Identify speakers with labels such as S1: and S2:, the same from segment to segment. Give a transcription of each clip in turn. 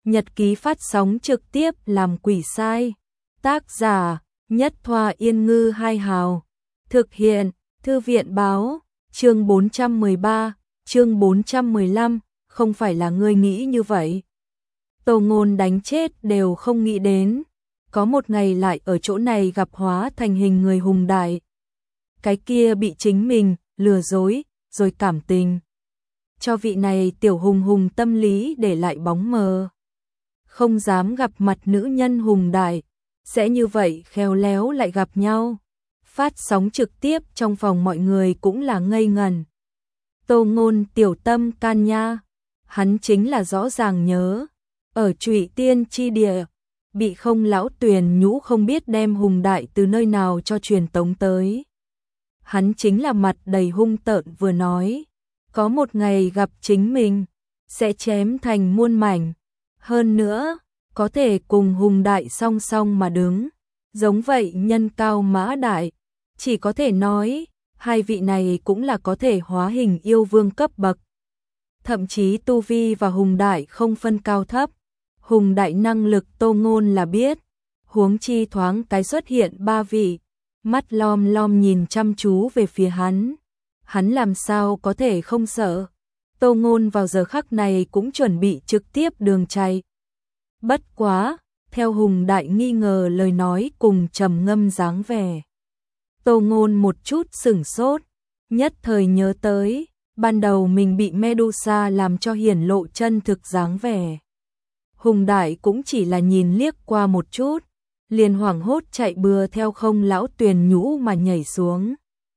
S1: nhật ký phát sóng trực tiếp làm quỷ sai. Tác giả, Nhất Thoa Yên Ngư Hai Hào. Thực hiện, Thư viện báo, chương 413, chương 415, không phải là ngươi nghĩ như vậy. Tô Ngôn đánh chết đều không nghĩ đến, có một ngày lại ở chỗ này gặp hóa thành hình người Hùng Đại. Cái kia bị chính mình lừa dối, rồi cảm tình. Cho vị này tiểu hùng tâm lý để lại bóng mờ. Không dám gặp mặt nữ nhân Hùng Đại, sẽ như vậy khéo léo lại gặp nhau. Phát sóng trực tiếp trong phòng mọi người cũng là ngây ngẩn. Tô Ngôn tiểu tâm can nha, hắn chính là rõ ràng nhớ. Ở Trụy Tiên chi địa, bị không lão Tuyền Nhũ không biết đem Hùng Đại từ nơi nào cho truyền tống tới. Hắn chính là mặt đầy hung tợn vừa nói, có một ngày gặp chính mình, sẽ chém thành muôn mảnh. Hơn nữa, có thể cùng Hùng Đại song song mà đứng, giống vậy nhân cao mã đại. Chỉ có thể nói, hai vị này cũng là có thể hóa hình yêu vương cấp bậc. Thậm chí tu vi và Hùng Đại không phân cao thấp. Hùng Đại năng lực Tô Ngôn là biết, huống chi thoáng cái xuất hiện ba vị, mắt lom lom nhìn chăm chú về phía hắn. Hắn làm sao có thể không sợ. Tô Ngôn vào giờ khắc này cũng chuẩn bị trực tiếp đường chạy. Bất quá, theo Hùng Đại nghi ngờ lời nói cùng trầm ngâm dáng vẻ. Tô Ngôn một chút sửng sốt, nhất thời nhớ tới, ban đầu mình bị Medusa làm cho hiển lộ chân thực dáng vẻ. Hùng Đại cũng chỉ là nhìn liếc qua một chút, liền hoảng hốt chạy bừa theo không lão Tuyền Nhũ mà nhảy xuống.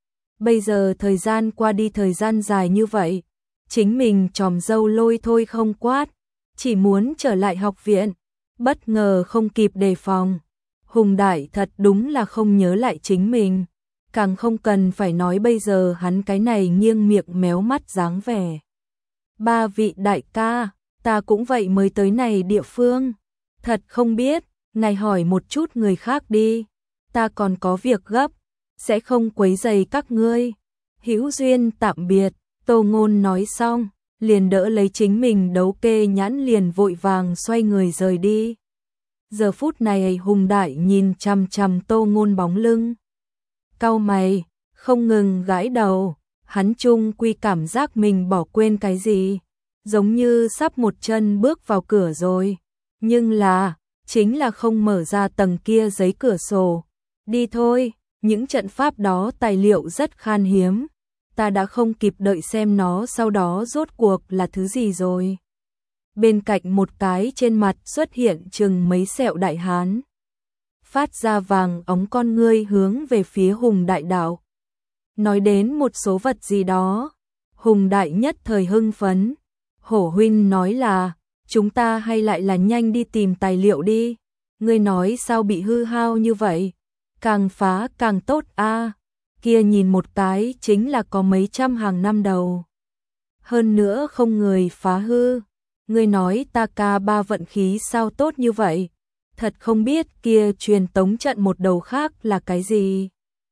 S1: Bây giờ thời gian qua đi thời gian dài như vậy, chính mình tròm dâu lôi thôi không quát, chỉ muốn trở lại học viện, bất ngờ không kịp đề phòng. Hùng Đại thật đúng là không nhớ lại chính mình, càng không cần phải nói bây giờ hắn cái này nghiêng miệng méo mắt dáng vẻ. Ba vị đại ca, ta cũng vậy mới tới này địa phương, thật không biết, ngài hỏi một chút người khác đi, ta còn có việc gấp, sẽ không quấy rầy các ngươi. Hữu duyên tạm biệt. Tô Ngôn nói xong, liền đỡ lấy chính mình đấu kê nhãn liền vội vàng xoay người rời đi. Giờ phút này Hùng Đại nhìn chằm chằm Tô Ngôn bóng lưng, cau mày, không ngừng gãi đầu, hắn chung quy cảm giác mình bỏ quên cái gì, giống như sắp một chân bước vào cửa rồi, nhưng là, chính là không mở ra tầng kia giấy cửa sổ. Đi thôi, những trận pháp đó tài liệu rất khan hiếm, ta đã không kịp đợi xem nó sau đó rốt cuộc là thứ gì rồi. Bên cạnh một cái trên mặt xuất hiện chừng mấy sẹo đại hán, phát ra vàng óng con ngươi hướng về phía Hùng Đại đạo. Nói đến một số vật gì đó, Hùng Đại nhất thời hưng phấn. Hổ huynh nói là, chúng ta hay lại là nhanh đi tìm tài liệu đi. Ngươi nói sao bị hư hao như vậy? Càng phá càng tốt a. Kia nhìn một cái chính là có mấy trăm hàng năm đầu. Hơn nữa không người phá hư. Ngươi nói ta ca ba vận khí sao tốt như vậy? Thật không biết kia truyền tống trận một đầu khác là cái gì.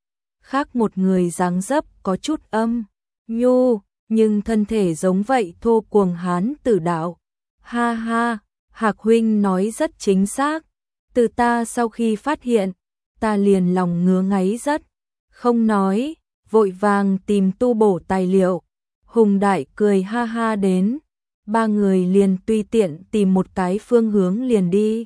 S1: Khác một người dáng dấp có chút âm, nhu, nhưng thân thể giống vậy thô cuồng hán tử đạo. Ha ha, Hạc huynh nói rất chính xác. Từ ta sau khi phát hiện, ta liền lòng ngứa ngáy rất. Không nói, vội vàng tìm tu bổ tài liệu. Hùng Đại cười ha ha đến. Ba người liền tùy tiện tìm một cái phương hướng liền đi.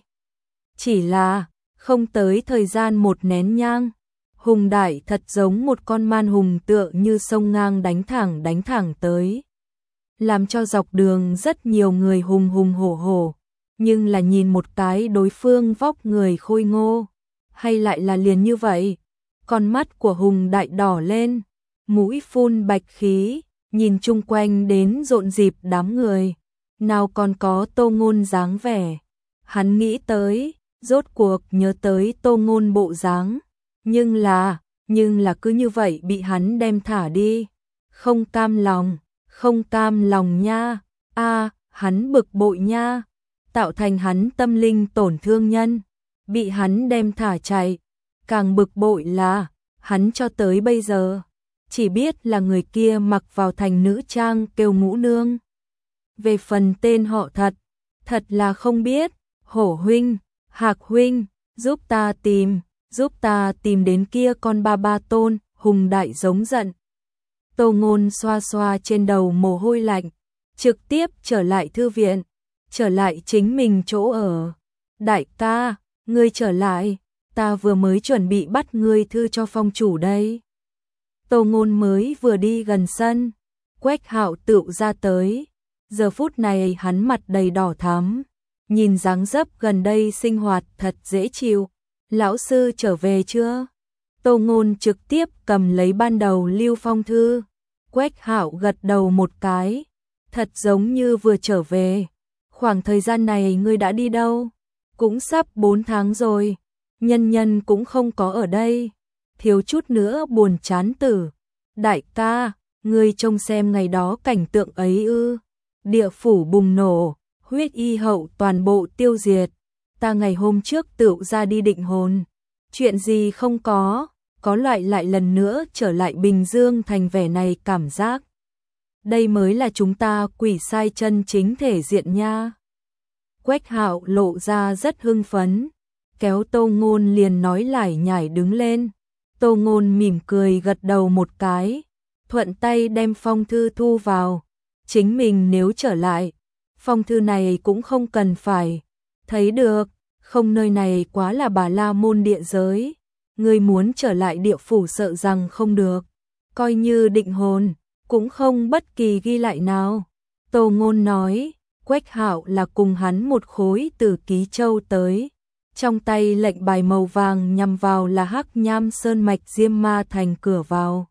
S1: Chỉ là, không tới thời gian một nén nhang. Hùng Đại thật giống một con man hùng tựa như sông ngang đánh thẳng tới. Làm cho dọc đường rất nhiều người hùng hùng hổ hổ. Nhưng là nhìn một cái đối phương vóc người khôi ngô. Hay lại là liền như vậy. Con mắt của Hùng Đại đỏ lên. Mũi phun bạch khí. Nhìn chung quanh đến rộn rịp đám người. Nào còn có Tô Ngôn dáng vẻ. Hắn nghĩ tới, rốt cuộc nhớ tới Tô Ngôn bộ dáng. Nhưng là cứ như vậy bị hắn đem thả đi. Không cam lòng nha. Hắn bực bội nha. Tạo thành hắn tâm linh tổn thương nhân. Bị hắn đem thả chạy. Càng bực bội là, hắn cho tới bây giờ, chỉ biết là người kia mặc vào thành nữ trang kêu Ngũ Nương. Về phần tên họ thật, Thật là không biết, Hổ huynh, Hạc huynh, giúp ta tìm đến kia con ba Tôn, Hùng Đại giống giận. Tô Ngôn xoa xoa trên đầu mồ hôi lạnh, trực tiếp trở lại thư viện, trở lại chính mình chỗ ở. Đại ca, ngươi trở lại, ta vừa mới chuẩn bị bắt ngươi thư cho phong chủ đây. Tô Ngôn mới vừa đi gần sân, Quách Hạo tựu ra tới. Giờ phút này hắn mặt đầy đỏ thắm, nhìn dáng dấp gần đây sinh hoạt thật dễ chịu. Lão sư trở về chưa? Tô Ngôn trực tiếp cầm lấy ban đầu lưu phong thư. Quách Hạo gật đầu một cái, thật giống như vừa trở về. Khoảng thời gian này ngươi đã đi đâu? Cũng sắp 4 tháng rồi, nhân nhân cũng không có ở đây. Thiếu chút nữa buồn chán tử. Đại ca, ngươi trông xem ngày đó cảnh tượng ấy ư? Địa phủ bùng nổ, huyết y hậu toàn bộ tiêu diệt. Ta ngày hôm trước tựu ra đi định hồn. Chuyện gì không có loại lại lần nữa trở lại Bình Dương thành vẻ này cảm giác. Đây mới là chúng ta quỷ sai chân chính thể diện nha. Quách Hạo lộ ra rất hưng phấn, kéo Tô Ngôn liền nói lải nhải đứng lên. Tô Ngôn mỉm cười gật đầu một cái, thuận tay đem phong thư thu vào. Chính mình nếu trở lại, phong thư này cũng không cần phải thấy được, không, nơi này quá là Bà La Môn địa giới. Ngươi muốn trở lại địa phủ sợ rằng không được, coi như định hồn, cũng không bất kỳ ghi lại nào. Tô Ngôn nói, Quách Hạo là cùng hắn một khối từ Ký Châu tới. Trong tay lệnh bài màu vàng nhằm vào là Hắc Nham Sơn mạch Diêm Ma thành cửa vào.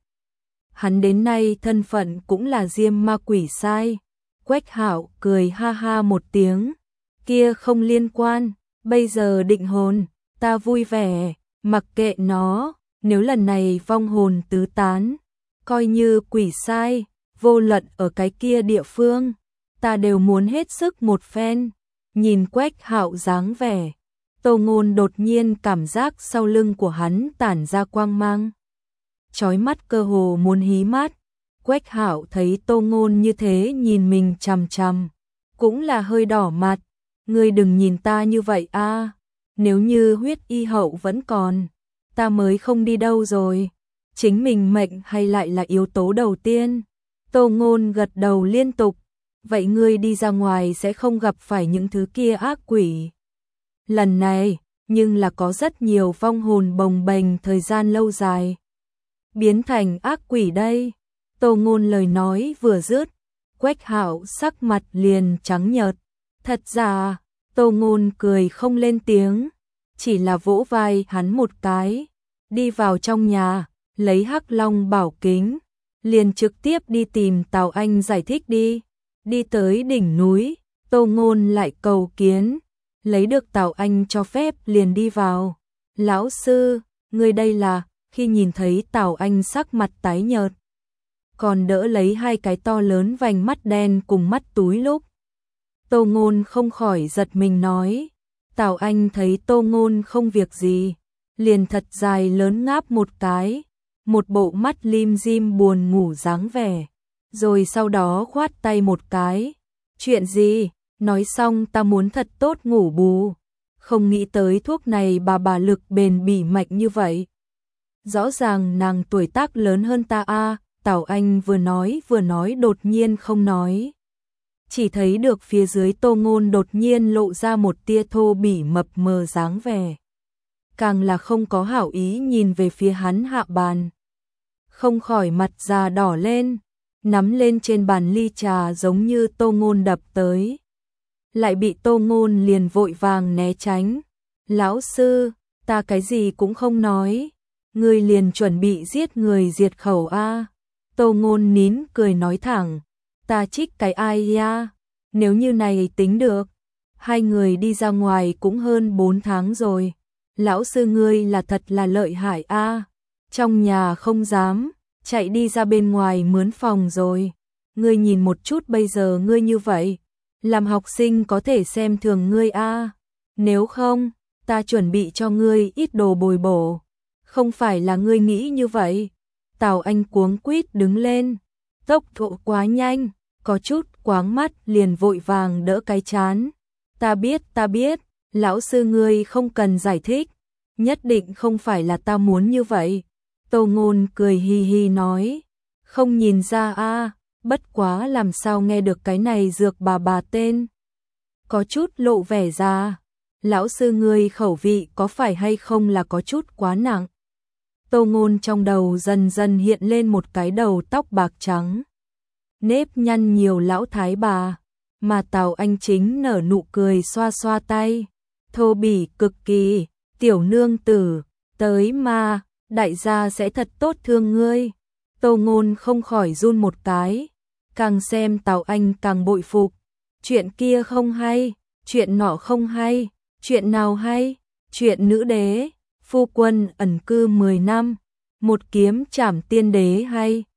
S1: Hắn đến nay thân phận cũng là Diêm Ma quỷ sai. Quách Hạo cười ha ha một tiếng, kia không liên quan, bây giờ định hồn, ta vui vẻ, mặc kệ nó, nếu lần này vong hồn tứ tán, coi như quỷ sai, vô luận ở cái kia địa phương, ta đều muốn hết sức một phen. Nhìn Quách Hạo dáng vẻ, Tô Ngôn đột nhiên cảm giác sau lưng của hắn tản ra quang mang, chói mắt cơ hồ muốn hí mắt. Quách Hạo thấy Tô Ngôn như thế nhìn mình chằm chằm, cũng là hơi đỏ mặt. Ngươi đừng nhìn ta như vậy a, nếu như huyết y hậu vẫn còn, ta mới không đi đâu rồi. Chính mình mệnh hay lại là yếu tố đầu tiên. Tô Ngôn gật đầu liên tục. Vậy ngươi đi ra ngoài sẽ không gặp phải những thứ kia ác quỷ. Lần này, nhưng là có rất nhiều vong hồn bồng bềnh thời gian lâu dài, biến thành ác quỷ đây. Tô Ngôn lời nói vừa dứt, Quách Hạo sắc mặt liền trắng nhợt. Thật ra, Tô Ngôn cười không lên tiếng, chỉ là vỗ vai hắn một cái, đi vào trong nhà, lấy Hắc Long bảo kính, liền trực tiếp đi tìm Tào Anh giải thích đi. Đi tới đỉnh núi, Tô Ngôn lại cầu kiến, lấy được Tào Anh cho phép liền đi vào. Lão sư, ngươi đây là? Khi nhìn thấy Tào Anh sắc mặt tái nhợt, còn đỡ lấy hai cái to lớn vành mắt đen cùng mắt túi lúc, Tô Ngôn không khỏi giật mình nói. Tào Anh thấy Tô Ngôn không việc gì, liền thật dài lớn ngáp một cái, một bộ mắt lim dim buồn ngủ dáng vẻ, rồi sau đó khoát tay một cái. Chuyện gì? Nói xong ta muốn thật tốt ngủ bù. Không nghĩ tới thuốc này bà lực bền bỉ mạnh như vậy. Rõ ràng nàng tuổi tác lớn hơn ta a. Tào Anh vừa nói đột nhiên không nói. Chỉ thấy được phía dưới Tô Ngôn đột nhiên lộ ra một tia thô bỉ mập mờ dáng vẻ. Càng là không có hảo ý nhìn về phía hắn hạ bàn. Không khỏi mặt già đỏ lên, nắm lên trên bàn ly trà giống như Tô Ngôn đập tới. Lại bị Tô Ngôn liền vội vàng né tránh. Lão sư, ta cái gì cũng không nói. Ngươi liền chuẩn bị giết người diệt khẩu a. Tô Ngôn nín cười nói thẳng. Ta trích cái ai ya? Nếu như này tính được, hai người đi ra ngoài cũng hơn 4 tháng rồi. Lão sư ngươi là thật là lợi hại a. Trong nhà không dám, chạy đi ra bên ngoài mướn phòng rồi. Ngươi nhìn một chút bây giờ ngươi như vậy, làm học sinh có thể xem thường ngươi a. Nếu không, ta chuẩn bị cho ngươi ít đồ bồi bổ. Không phải là ngươi nghĩ như vậy. Tào Anh cuống quýt đứng lên, tốc độ quá nhanh, có chút quáng mắt liền vội vàng đỡ cái chán. ta biết, lão sư ngươi không cần giải thích, nhất định không phải là ta muốn như vậy. Tô Ngôn cười hi hi nói, không nhìn ra a, bất quá làm sao nghe được cái này dược bà tên. Có chút lộ vẻ ra, lão sư ngươi khẩu vị có phải hay không là có chút quá nặng. Tô Ngôn trong đầu dần dần hiện lên một cái đầu tóc bạc trắng, nếp nhăn nhiều lão thái bà, mà Tào Anh Chính nở nụ cười xoa xoa tay, thô bỉ cực kỳ, tiểu nương tử, tới mà, đại gia sẽ thật tốt thương ngươi. Tô Ngôn không khỏi run một cái, càng xem Tào Anh càng bội phục, chuyện kia không hay, chuyện nọ không hay, chuyện nào hay, chuyện nữ đế, phu quân ẩn cư 10 năm, một kiếm trảm tiên đế hay.